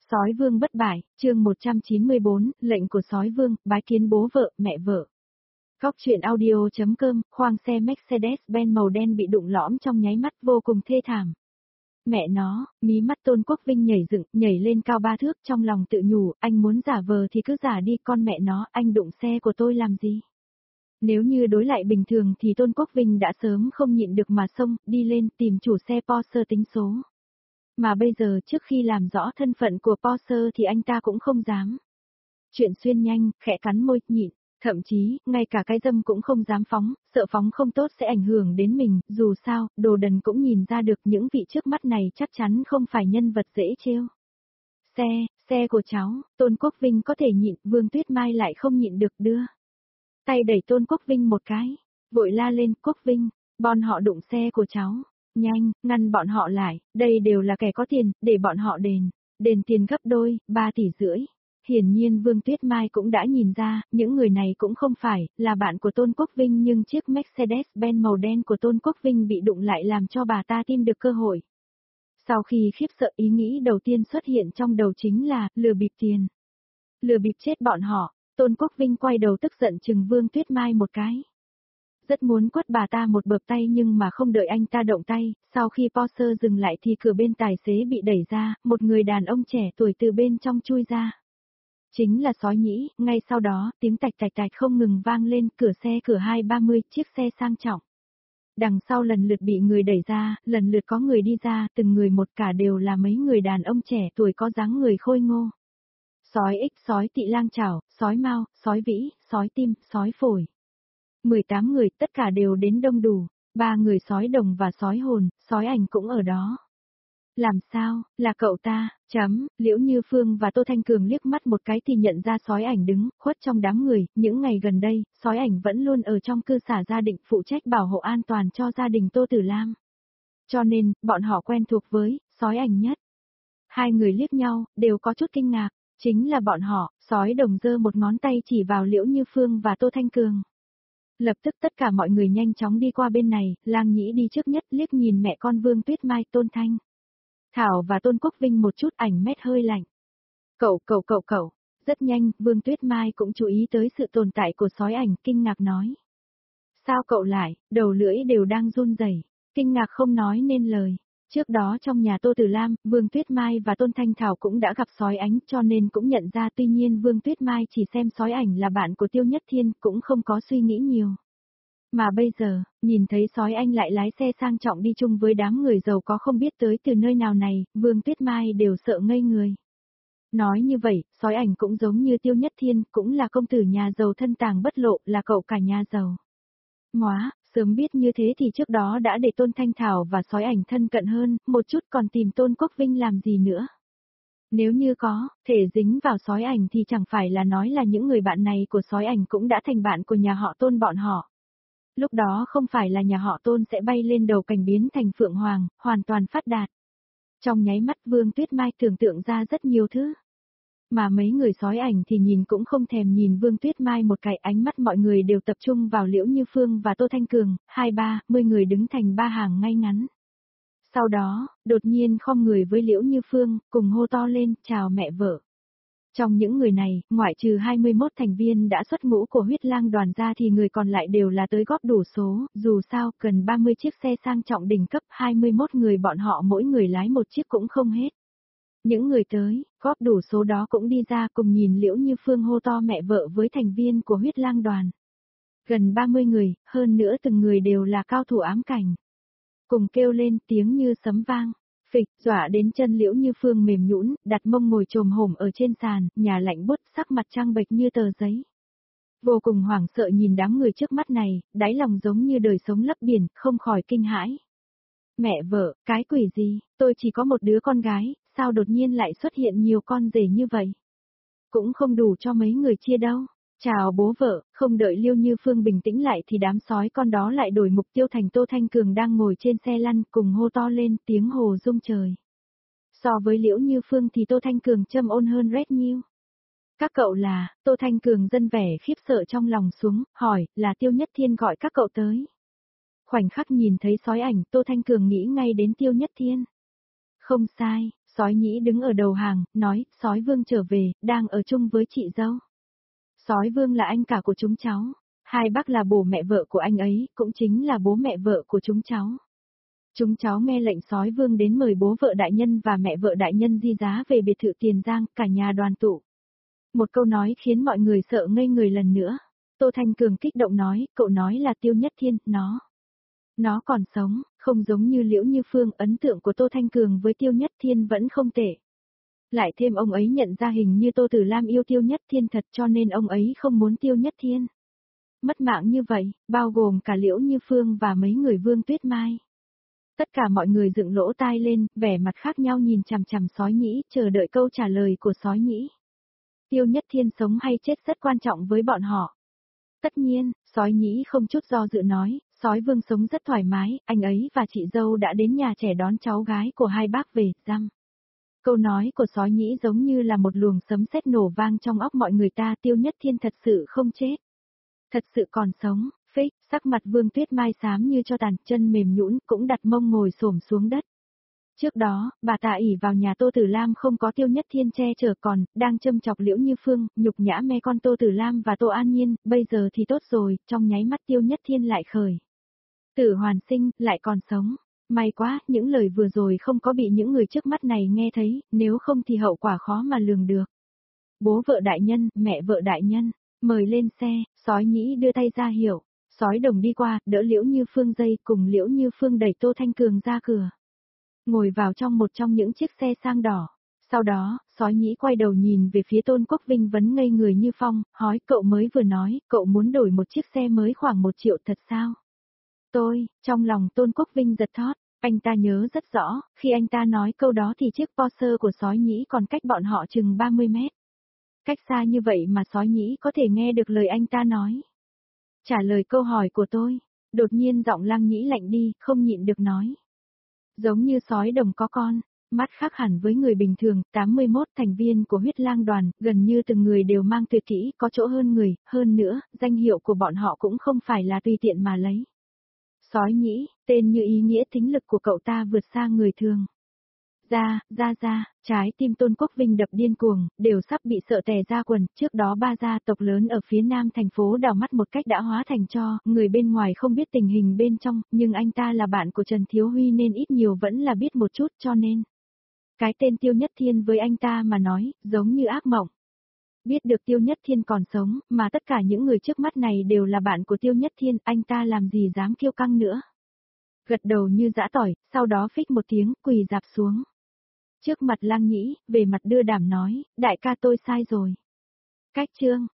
Sói vương bất bại, chương 194, lệnh của sói vương, bái kiến bố vợ, mẹ vợ. Góc truyện audio.com, khoang xe Mercedes-Benz màu đen bị đụng lõm trong nháy mắt vô cùng thê thảm. Mẹ nó, mí mắt Tôn Quốc Vinh nhảy dựng, nhảy lên cao 3 thước trong lòng tự nhủ, anh muốn giả vờ thì cứ giả đi, con mẹ nó, anh đụng xe của tôi làm gì? Nếu như đối lại bình thường thì Tôn Quốc Vinh đã sớm không nhịn được mà xông, đi lên tìm chủ xe Porsche tính số. Mà bây giờ trước khi làm rõ thân phận của Porsche thì anh ta cũng không dám. Chuyện xuyên nhanh, khẽ cắn môi, nhịn, thậm chí, ngay cả cái dâm cũng không dám phóng, sợ phóng không tốt sẽ ảnh hưởng đến mình, dù sao, đồ đần cũng nhìn ra được những vị trước mắt này chắc chắn không phải nhân vật dễ trêu. Xe của cháu, Tôn Quốc Vinh có thể nhịn, Vương Tuyết Mai lại không nhịn được đưa tay đẩy Tôn Quốc Vinh một cái, vội la lên, Quốc Vinh, bọn họ đụng xe của cháu. Nhanh, ngăn bọn họ lại, đây đều là kẻ có tiền, để bọn họ đền tiền gấp đôi, 3,5 tỷ. Hiển nhiên Vương Tuyết Mai cũng đã nhìn ra, những người này cũng không phải là bạn của Tôn Quốc Vinh, nhưng chiếc Mercedes-Benz màu đen của Tôn Quốc Vinh bị đụng lại làm cho bà ta tìm được cơ hội. Sau khi khiếp sợ, ý nghĩ đầu tiên xuất hiện trong đầu chính là, lừa bịp tiền. Lừa bịp chết bọn họ, Tôn Quốc Vinh quay đầu tức giận chừng Vương Tuyết Mai một cái. Rất muốn quất bà ta một bợp tay nhưng mà không đợi anh ta động tay, sau khi Porsche dừng lại thì cửa bên tài xế bị đẩy ra, một người đàn ông trẻ tuổi từ bên trong chui ra. Chính là Sói Nhĩ, ngay sau đó, tiếng tạch tạch tạch không ngừng vang lên, cửa 230, chiếc xe sang trọng. Đằng sau lần lượt bị người đẩy ra, lần lượt có người đi ra, từng người một cả đều là mấy người đàn ông trẻ tuổi có dáng người khôi ngô. Sói Ích, sói Tị Lang Chảo, sói Mao, sói Vĩ, sói Tim, sói Phổi. 18 người, tất cả đều đến đông đủ, 3 người sói đồng và sói hồn, sói ảnh cũng ở đó. Làm sao, là cậu ta, Liễu Như Phương và Tô Thanh Cường liếc mắt một cái thì nhận ra sói ảnh đứng, khuất trong đám người, những ngày gần đây, sói ảnh vẫn luôn ở trong cư xá gia đình phụ trách bảo hộ an toàn cho gia đình Tô Tử Lam. Cho nên, bọn họ quen thuộc với, sói ảnh nhất. Hai người liếc nhau, đều có chút kinh ngạc, chính là bọn họ, sói đồng giơ một ngón tay chỉ vào Liễu Như Phương và Tô Thanh Cường. Lập tức tất cả mọi người nhanh chóng đi qua bên này, Lang Nhĩ đi trước nhất liếc nhìn mẹ con Vương Tuyết Mai, Tôn Thanh Thảo và Tôn Quốc Vinh một chút, ảnh mét hơi lạnh. Cậu. Rất nhanh, Vương Tuyết Mai cũng chú ý tới sự tồn tại của sói ảnh, kinh ngạc nói. Sao cậu lại, đầu lưỡi đều đang run rẩy, kinh ngạc không nói nên lời. Trước đó trong nhà Tô Tử Lam, Vương Tuyết Mai và Tôn Thanh Thảo cũng đã gặp sói ánh cho nên cũng nhận ra, tuy nhiên Vương Tuyết Mai chỉ xem sói ảnh là bạn của Tiêu Nhất Thiên cũng không có suy nghĩ nhiều. Mà bây giờ, nhìn thấy sói anh lại lái xe sang trọng đi chung với đám người giàu có không biết tới từ nơi nào này, Vương Tuyết Mai đều sợ ngây người. Nói như vậy, sói ảnh cũng giống như Tiêu Nhất Thiên, cũng là công tử nhà giàu thân tàng bất lộ, là cậu cả nhà giàu. Móa, sớm biết như thế thì trước đó đã để Tôn Thanh Thảo và sói ảnh thân cận hơn, một chút còn tìm Tôn Quốc Vinh làm gì nữa. Nếu như có, thể dính vào sói ảnh thì chẳng phải là nói là những người bạn này của sói ảnh cũng đã thành bạn của nhà họ Tôn bọn họ. Lúc đó không phải là nhà họ Tôn sẽ bay lên đầu cành biến thành Phượng Hoàng, hoàn toàn phát đạt. Trong nháy mắt Vương Tuyết Mai tưởng tượng ra rất nhiều thứ. Mà mấy người sói ảnh thì nhìn cũng không thèm nhìn Vương Tuyết Mai một cái, ánh mắt mọi người đều tập trung vào Liễu Như Phương và Tô Thanh Cường, 10 người đứng thành 3 hàng ngay ngắn. Sau đó, đột nhiên khom người với Liễu Như Phương, cùng hô to lên, chào mẹ vợ. Trong những người này, ngoại trừ 21 thành viên đã xuất ngũ của huyết lang đoàn ra thì người còn lại đều là tới góp đủ số, dù sao, cần 30 chiếc xe sang trọng đỉnh cấp, 21 người bọn họ mỗi người lái một chiếc cũng không hết. Những người tới, góp đủ số đó cũng đi ra cùng nhìn Liễu Như Phương hô to mẹ vợ với thành viên của huyết lang đoàn. Gần 30 người, hơn nữa từng người đều là cao thủ ám cảnh. Cùng kêu lên tiếng như sấm vang. Phịch, dọa đến chân Liễu Như Phương mềm nhũn, đặt mông ngồi chồm hổm ở trên sàn, nhà lạnh buốt, sắc mặt trắng bệch như tờ giấy. Vô cùng hoảng sợ nhìn đám người trước mắt này, đáy lòng giống như đời sống lấp biển, không khỏi kinh hãi. Mẹ vợ, cái quỷ gì, tôi chỉ có một đứa con gái, sao đột nhiên lại xuất hiện nhiều con rể như vậy? Cũng không đủ cho mấy người chia đâu. Chào bố vợ, không đợi Liễu Như Phương bình tĩnh lại thì đám sói con đó lại đổi mục tiêu thành Tô Thanh Cường đang ngồi trên xe lăn cùng hô to lên, tiếng hồ rung trời. So với Liễu Như Phương thì Tô Thanh Cường châm ôn hơn rất nhiều. Các cậu là, Tô Thanh Cường dâng vẻ khiếp sợ trong lòng xuống, hỏi, là Tiêu Nhất Thiên gọi các cậu tới. Khoảnh khắc nhìn thấy sói ảnh, Tô Thanh Cường nghĩ ngay đến Tiêu Nhất Thiên. Không sai, Sói Nhĩ đứng ở đầu hàng, nói, Sói Vương trở về, đang ở chung với chị dâu. Sói Vương là anh cả của chúng cháu. Hai bác là bố mẹ vợ của anh ấy, cũng chính là bố mẹ vợ của chúng cháu. Chúng cháu nghe lệnh Sói Vương đến mời bố vợ đại nhân và mẹ vợ đại nhân di giá về biệt thự Tiền Giang, cả nhà đoàn tụ. Một câu nói khiến mọi người sợ ngây người lần nữa. Tô Thanh Cường kích động nói, cậu nói là Tiêu Nhất Thiên, nó còn sống, không giống như Liễu Như Phương, ấn tượng của Tô Thanh Cường với Tiêu Nhất Thiên vẫn không tệ. Lại thêm ông ấy nhận ra hình như Tô Tử Lam yêu Tiêu Nhất Thiên thật cho nên ông ấy không muốn Tiêu Nhất Thiên mất mạng như vậy, bao gồm cả Liễu Như Phương và mấy người Vương Tuyết Mai. Tất cả mọi người dựng lỗ tai lên, vẻ mặt khác nhau nhìn chằm chằm Sói Nhĩ, chờ đợi câu trả lời của Sói Nhĩ. Tiêu Nhất Thiên sống hay chết rất quan trọng với bọn họ. Tất nhiên, Sói Nhĩ không chút do dự nói, Sói Vương sống rất thoải mái, anh ấy và chị dâu đã đến nhà trẻ đón cháu gái của hai bác về, răm. Câu nói của Sói Nhĩ giống như là một luồng sấm sét nổ vang trong óc mọi người ta, Tiêu Nhất Thiên thật sự không chết. Thật sự còn sống, phích, sắc mặt Vương Tuyết Mai xám như cho tàn, chân mềm nhũn, cũng đặt mông ngồi xổm xuống đất. Trước đó, bà ta ỷ vào nhà Tô Tử Lam không có Tiêu Nhất Thiên che chở còn, đang châm chọc Liễu Như Phương, nhục nhã me con Tô Tử Lam và Tô An Nhiên, bây giờ thì tốt rồi, trong nháy mắt Tiêu Nhất Thiên lại khởi. Tử hoàn sinh, lại còn sống. May quá, những lời vừa rồi không có bị những người trước mắt này nghe thấy, nếu không thì hậu quả khó mà lường được. Bố vợ đại nhân, mẹ vợ đại nhân, mời lên xe, Sói Nhĩ đưa tay ra hiệu. Sói Đồng đi qua, đỡ Liễu Như Phương dây cùng Liễu Như Phương đẩy Tô Thanh Cường ra cửa. Ngồi vào trong một trong những chiếc xe sang đỏ. Sau đó, Sói Nhĩ quay đầu nhìn về phía Tôn Quốc Vinh vấn ngây người như phong, hỏi cậu mới vừa nói, cậu muốn đổi một chiếc xe mới khoảng 1 triệu thật sao? Trong lòng Tôn Quốc Vinh giật thót, anh ta nhớ rất rõ, khi anh ta nói câu đó thì chiếc Porsche của Sói Nhĩ còn cách bọn họ chừng 30 mét. Cách xa như vậy mà Sói Nhĩ có thể nghe được lời anh ta nói. Trả lời câu hỏi của tôi, đột nhiên giọng Lăng Nhĩ lạnh đi, không nhịn được nói. Giống như Sói Đồng có con, mắt khác hẳn với người bình thường, 81 thành viên của huyết lang đoàn, gần như từng người đều mang tuyệt kỹ, có chỗ hơn người, hơn nữa, danh hiệu của bọn họ cũng không phải là tùy tiện mà lấy. Sói Nhĩ, tên như ý nghĩa tính lực của cậu ta vượt xa người thường. Trái tim Tôn Quốc Vinh đập điên cuồng, đều sắp bị sợ tè ra quần, trước đó 3 gia tộc lớn ở phía nam thành phố đào mắt một cách đã hóa thành tro, người bên ngoài không biết tình hình bên trong, nhưng anh ta là bạn của Trần Thiếu Huy nên ít nhiều vẫn là biết một chút cho nên. Cái tên Tiêu Nhất Thiên với anh ta mà nói, giống như ác mộng. Biết được Tiêu Nhất Thiên còn sống, mà tất cả những người trước mắt này đều là bạn của Tiêu Nhất Thiên, anh ta làm gì dám kiêu căng nữa. Gật đầu như giã tỏi, sau đó phích một tiếng, quỳ dạp xuống. Trước mặt Lăng Nhĩ, về mặt đưa đảm nói, đại ca tôi sai rồi. Cách chương,